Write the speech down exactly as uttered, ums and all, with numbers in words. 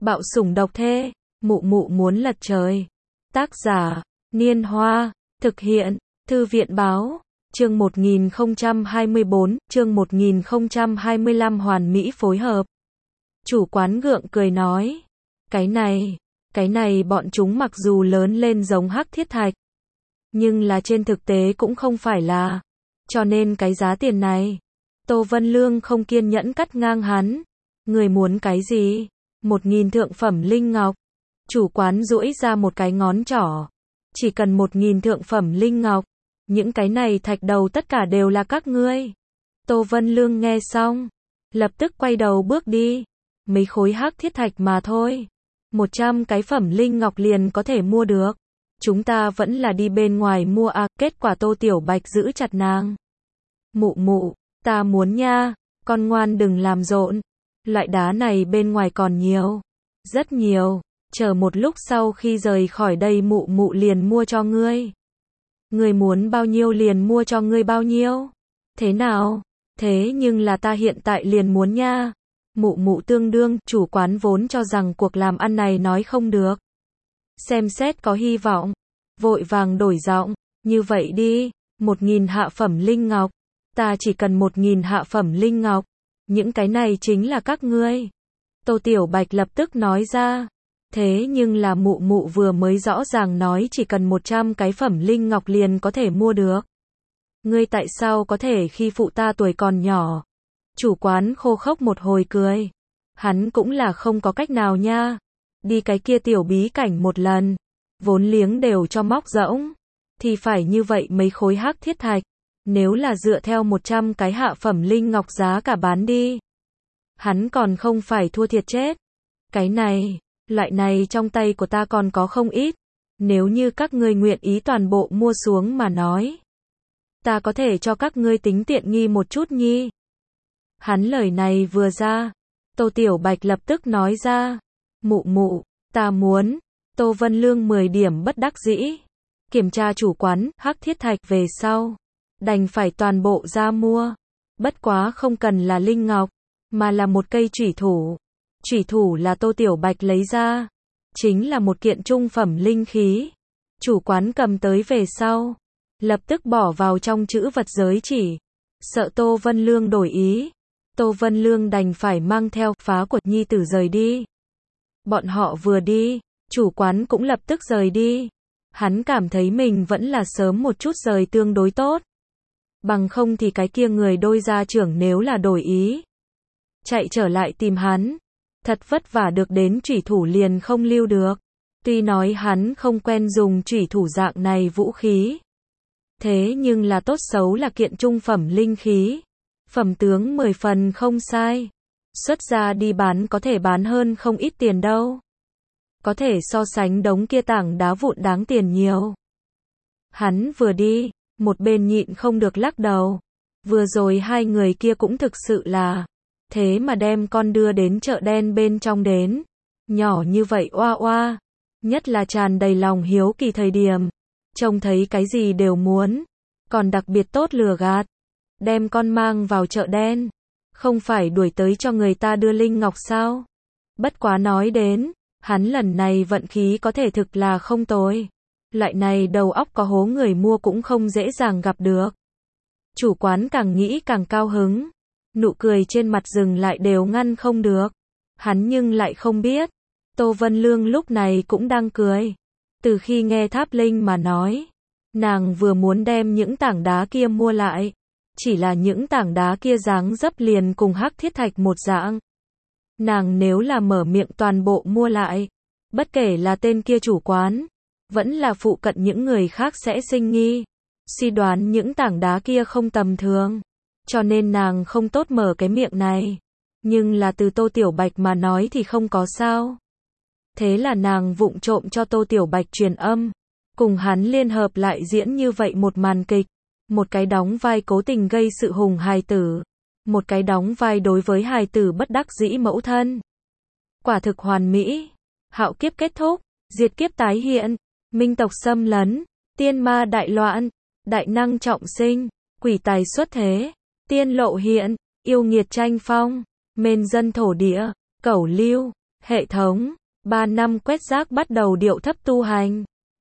Bạo sủng độc thê, mụ mụ muốn lật trời. Tác giả, Niên Hoa, thực hiện, Thư viện Báo, chương một nghìn không trăm hai mươi bốn, chương một nghìn không trăm hai mươi lăm hoàn mỹ phối hợp. Chủ quán gượng cười nói, cái này, cái này bọn chúng mặc dù lớn lên giống hắc thiết thạch, nhưng là trên thực tế cũng không phải là, cho nên cái giá tiền này. Tô Vân Lương không kiên nhẫn cắt ngang hắn, người muốn cái gì? Một nghìn thượng phẩm linh ngọc. Chủ quán duỗi ra một cái ngón trỏ, chỉ cần một nghìn thượng phẩm linh ngọc, những cái này thạch đầu tất cả đều là các ngươi. Tô Vân Lương nghe xong, lập tức quay đầu bước đi, mấy khối hắc thiết thạch mà thôi, một trăm cái phẩm linh ngọc liền có thể mua được. Chúng ta vẫn là đi bên ngoài mua à, kết quả Tô Tiểu Bạch giữ chặt nàng. Mụ mụ, ta muốn nha, con ngoan đừng làm rộn, loại đá này bên ngoài còn nhiều, rất nhiều, chờ một lúc sau khi rời khỏi đây mụ mụ liền mua cho ngươi. Ngươi muốn bao nhiêu liền mua cho ngươi bao nhiêu. Thế nào? Thế nhưng là ta hiện tại liền muốn nha. Mụ mụ tương đương, chủ quán vốn cho rằng cuộc làm ăn này nói không được. Xem xét có hy vọng, vội vàng đổi giọng, như vậy đi, một nghìn hạ phẩm linh ngọc, ta chỉ cần một nghìn hạ phẩm linh ngọc, những cái này chính là các ngươi. Tô Tiểu Bạch lập tức nói ra, thế nhưng là mụ mụ vừa mới rõ ràng nói chỉ cần một trăm cái phẩm linh ngọc liền có thể mua được. Ngươi tại sao có thể khi phụ ta tuổi còn nhỏ? Chủ quán khô khốc một hồi cười, hắn cũng là không có cách nào nha. Đi cái kia tiểu bí cảnh một lần, vốn liếng đều cho móc rỗng, thì phải như vậy mấy khối hắc thiết thạch, nếu là dựa theo một trăm cái hạ phẩm linh ngọc giá cả bán đi, hắn còn không phải thua thiệt chết. Cái này, loại này trong tay của ta còn có không ít, nếu như các ngươi nguyện ý toàn bộ mua xuống mà nói, ta có thể cho các ngươi tính tiện nghi một chút nhi. Hắn lời này vừa ra, Tô Tiểu Bạch lập tức nói ra, mụ mụ, ta muốn. Tô Vân Lương mười điểm bất đắc dĩ, kiểm tra chủ quán hắc thiết thạch về sau, đành phải toàn bộ ra mua. Bất quá không cần là linh ngọc, mà là một cây chủy thủ. Chủy thủ là Tô Tiểu Bạch lấy ra, chính là một kiện trung phẩm linh khí. Chủ quán cầm tới về sau, lập tức bỏ vào trong trữ vật giới chỉ, sợ Tô Vân Lương đổi ý. Tô Vân Lương đành phải mang theo phá của nhi tử rời đi. Bọn họ vừa đi, chủ quán cũng lập tức rời đi. Hắn cảm thấy mình vẫn là sớm một chút rời tương đối tốt. Bằng không thì cái kia người đôi gia trưởng nếu là đổi ý, chạy trở lại tìm hắn, thật vất vả được đến chủy thủ liền không lưu được. Tuy nói hắn không quen dùng chủy thủ dạng này vũ khí, thế nhưng là tốt xấu là kiện trung phẩm linh khí, phẩm tướng mười phần không sai, xuất ra đi bán có thể bán hơn không ít tiền đâu. Có thể so sánh đống kia tảng đá vụn đáng tiền nhiều. Hắn vừa đi, một bên nhịn không được lắc đầu. Vừa rồi hai người kia cũng thực sự là, thế mà đem con đưa đến chợ đen bên trong đến. Nhỏ như vậy oa oa, nhất là tràn đầy lòng hiếu kỳ thời điểm, trông thấy cái gì đều muốn, còn đặc biệt tốt lừa gạt. Đem con mang vào chợ đen, không phải đuổi tới cho người ta đưa linh ngọc sao? Bất quá nói đến, hắn lần này vận khí có thể thực là không tồi. Loại này đầu óc có hố người mua cũng không dễ dàng gặp được. Chủ quán càng nghĩ càng cao hứng, nụ cười trên mặt dừng lại đều ngăn không được. Hắn nhưng lại không biết, Tô Vân Lương lúc này cũng đang cười. Từ khi nghe Tháp Linh mà nói, nàng vừa muốn đem những tảng đá kia mua lại, chỉ là những tảng đá kia dáng dấp liền cùng hắc thiết thạch một dạng. Nàng nếu là mở miệng toàn bộ mua lại, bất kể là tên kia chủ quán, vẫn là phụ cận những người khác sẽ sinh nghi, suy đoán những tảng đá kia không tầm thường, cho nên nàng không tốt mở cái miệng này. Nhưng là từ Tô Tiểu Bạch mà nói thì không có sao. Thế là nàng vụng trộm cho Tô Tiểu Bạch truyền âm, cùng hắn liên hợp lại diễn như vậy một màn kịch, một cái đóng vai cố tình gây sự hùng hài tử, một cái đóng vai đối với hài tử bất đắc dĩ mẫu thân. Quả thực hoàn mỹ. Hạo kiếp kết thúc, diệt kiếp tái hiện, minh tộc xâm lấn, tiên ma đại loạn, đại năng trọng sinh, quỷ tài xuất thế, tiên lộ hiện, yêu nghiệt tranh phong, mên dân thổ địa, cẩu lưu, Hệ thống, ba năm quét rác bắt đầu điệu thấp tu hành.